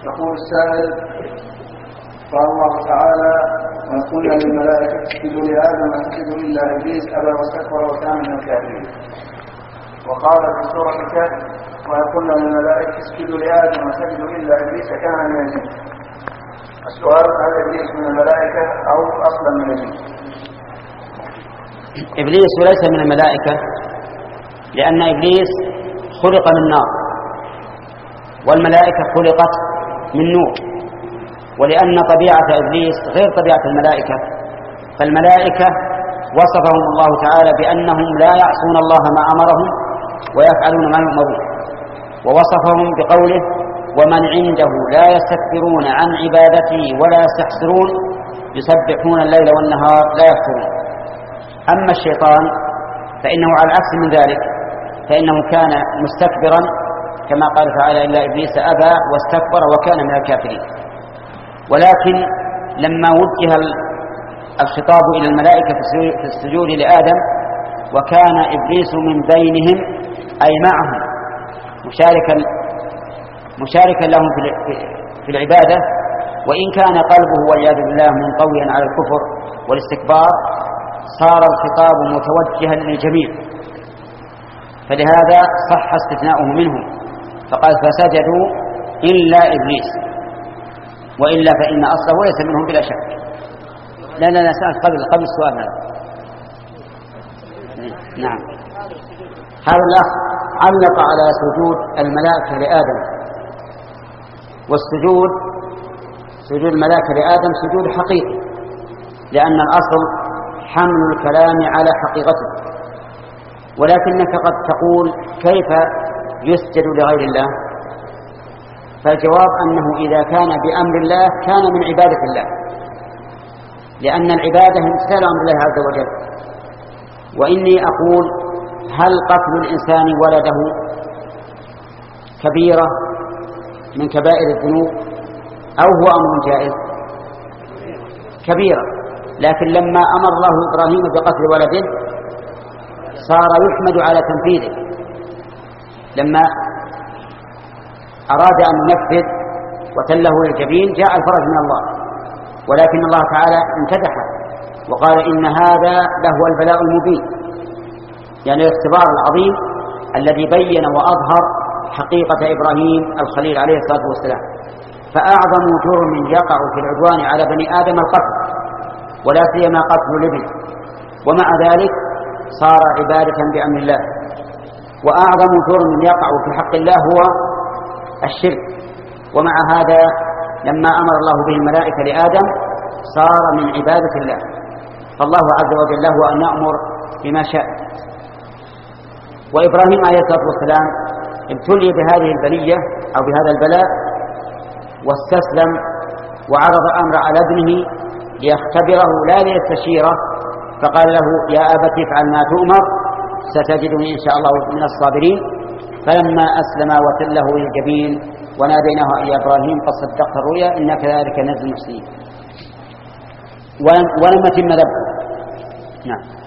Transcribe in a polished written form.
يقول السائل: قال الله تعالى: وقلنا للملائكة اسجدوا لآدم فسجدوا إلا إبليس أبى واستكبر وكان من الكافرين. وقال في سورة الكهف: وقلنا للملائكة اسجدوا لآدم فسجدوا إلا إبليس كان من الجن. السؤال: هل إبليس من الملائكة أو أصلا من الجن؟ إبليس ليس من الملائكة، لأن إبليس خلق من نار والملائكة خلقت من نور، ولأن طبيعة إبليس غير طبيعة الملائكة، فالملائكة وصفهم الله تعالى بأنهم لا يعصون الله ما أمرهم ويفعلون ما يؤمرون، ووصفهم بقوله: ومن عنده لا يستكبرون عن عبادته ولا يستحسرون يسبحون الليل والنهار لا يفترون. أما الشيطان فإنه على العكس من ذلك، فإنه كان مستكبرا كما قال تعالى: إلا إبليس أبى واستكبر وكان من الكافرين. ولكن لما وجه الخطاب إلى الملائكة في السجود لآدم وكان إبليس من بينهم أي معهم مشاركا لهم في العبادة، وإن كان قلبه والعياذ بالله منطويا على الكفر والاستكبار، صار الخطاب متوجها للجميع، فلهذا صح استثناؤه منهم، فقال: فسجدوا إلا إبليس، وإلا فإن أصله ليس منهم بلا شك. لا سأل قبل السؤال هذا. نعم، هذا الأخ علق على سجود الملائكة لآدم، والسجود سجود الملائكة لآدم سجود حقيقي، لأن الأصل حمل الكلام على حقيقته، ولكنك قد تقول: كيف يسجد لغير الله؟ فالجواب أنه إذا كان بأمر الله كان من عبادة الله، لأن العبادة امتثال أمر الله عز وجل. وإني أقول: هل قتل الإنسان ولده كبيرة من كبائر الذنوب أو هو أمر جائز؟ كبيرة، لكن لما أمر الله إبراهيم بقتل ولده صار يحمد على تنفيذه. لما أراد أن ينفذ وتله للجبين جاء الفرج من الله، ولكن الله تعالى امتدحه وقال: إن هذا لهو البلاء المبين، يعني الاختبار العظيم الذي بين وأظهر حقيقة إبراهيم الخليل عليه الصلاة والسلام. فأعظم جرم يقع في العدوان على بني آدم القتل، ولا سيما قتل الابن، ومع ذلك صار عبادة بأمر الله. وأعظم جرم يقع في حق الله هو الشرك، ومع هذا لما أمر الله به الملائكة لآدم صار من عبادة الله، فالله عز وجل له أن يأمر بما شاء. وإبراهيم عليه الصلاة والسلام ابتلي بهذه البلية أو بهذا البلاء واستسلم وعرض الأمر على ابنه ليختبره لا ليستشيره، فقال له: يا أبت افعل ما تؤمر ستجدني إن شاء الله من الصابرين. فلما أسلم وتله للجبين وناديناه: يا إبراهيم قد صدقت الرؤيا إنا كذلك نجزي المحسنين. ولم يتم ذبحه. نعم.